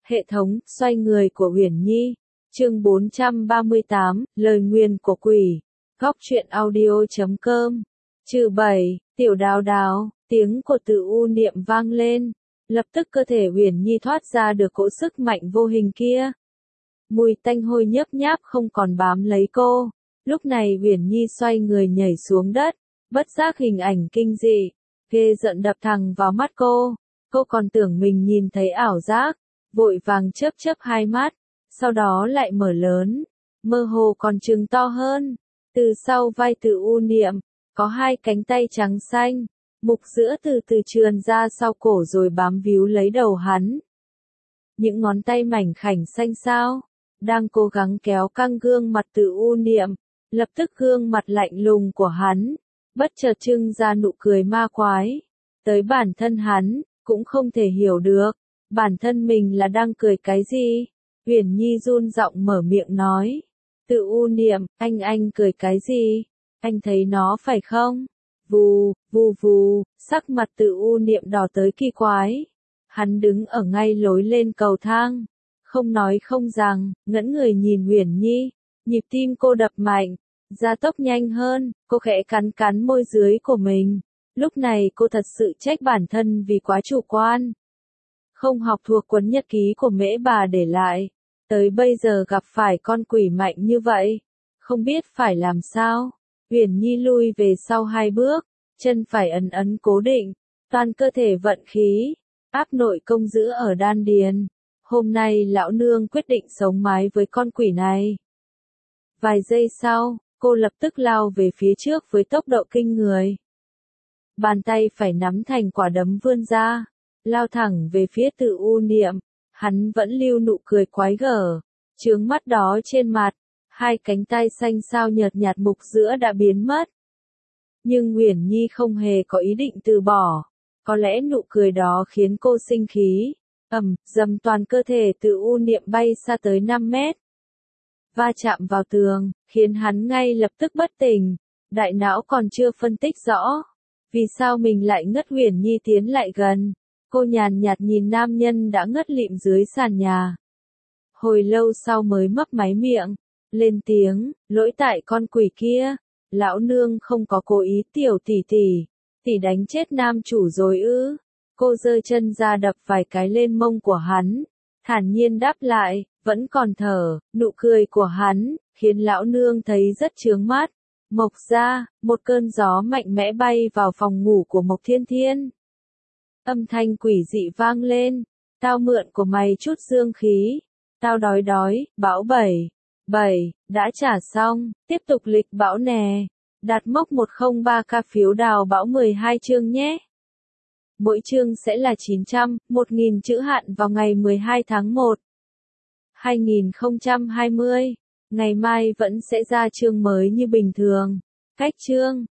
Hệ thống, xoay người của Uyển Nhi. Chương 438, lời nguyền của quỷ. Góc truyện audio.com. Trừ 7, tiểu đào đào, tiếng của Từ U Niệm vang lên. Lập tức cơ thể Uyển Nhi thoát ra được cỗ sức mạnh vô hình kia. Mùi tanh hôi nhớp nháp không còn bám lấy cô. Lúc này Uyển Nhi xoay người nhảy xuống đất, bất giác hình ảnh kinh dị, ghê giận đập thẳng vào mắt cô. Cô còn tưởng mình nhìn thấy ảo giác, vội vàng chớp chớp hai mắt, sau đó lại mở lớn, mơ hồ còn trừng to hơn. Từ sau vai Từ U Niệm, có hai cánh tay trắng xanh, mục giữa từ từ trườn ra sau cổ rồi bám víu lấy đầu hắn. Những ngón tay mảnh khảnh xanh xao, đang cố gắng kéo căng gương mặt Từ U Niệm, lập tức gương mặt lạnh lùng của hắn, bất chợt trưng ra nụ cười ma quái. Tới bản thân hắn, cũng không thể hiểu được, bản thân mình là đang cười cái gì. Uyển Nhi run giọng mở miệng nói, Từ U Niệm, anh cười cái gì? Anh thấy nó phải không? Vù, vù vù, sắc mặt Từ U Niệm đỏ tới kỳ quái. Hắn đứng ở ngay lối lên cầu thang, không nói không rằng, ngẩn người nhìn Uyển Nhi, nhịp tim cô đập mạnh, gia tốc nhanh hơn, cô khẽ cắn cắn môi dưới của mình. Lúc này cô thật sự trách bản thân vì quá chủ quan. Không học thuộc cuốn nhật ký của Mễ bà để lại, tới bây giờ gặp phải con quỷ mạnh như vậy, không biết phải làm sao. Uyển Nhi lui về sau hai bước, chân phải ấn ấn cố định, toàn cơ thể vận khí, áp nội công giữ ở đan điền. Hôm nay lão nương quyết định sống mái với con quỷ này. Vài giây sau, cô lập tức lao về phía trước với tốc độ kinh người. Bàn tay phải nắm thành quả đấm vươn ra, lao thẳng về phía Từ U Niệm. Hắn vẫn lưu nụ cười quái gở, trướng mắt đó trên mặt, hai cánh tay xanh xao nhợt nhạt mục giữa đã biến mất. Nhưng Uyển Nhi không hề có ý định từ bỏ, có lẽ nụ cười đó khiến cô sinh khí, dầm toàn cơ thể Từ U Niệm bay xa tới 5 mét. Va chạm vào tường, khiến hắn ngay lập tức bất tỉnh, đại não còn chưa phân tích rõ. Vì sao mình lại ngất? Uyển Nhi tiến lại gần, cô nhàn nhạt nhìn nam nhân đã ngất lịm dưới sàn nhà. Hồi lâu sau mới mấp máy miệng, lên tiếng, lỗi tại con quỷ kia, lão nương không có cố ý. Tiểu tỷ đánh chết nam chủ rồi ư? Cô giơ chân ra đập vài cái lên mông của hắn, thản nhiên đáp lại, vẫn còn thở. Nụ cười của hắn khiến lão nương thấy rất chướng mắt. Mộc ra, một cơn gió mạnh mẽ bay vào phòng ngủ của Mộc Thiên Thiên. Âm thanh quỷ dị vang lên, tao mượn của mày chút dương khí, tao đói, bão 7, đã trả xong, tiếp tục lịch bão nè, đặt mốc 103k phiếu đào bão 12 chương nhé. Mỗi chương sẽ là 900.000 chữ hạn vào ngày 12 tháng 1, 2020. Ngày mai vẫn sẽ ra chương mới như bình thường. Cách chương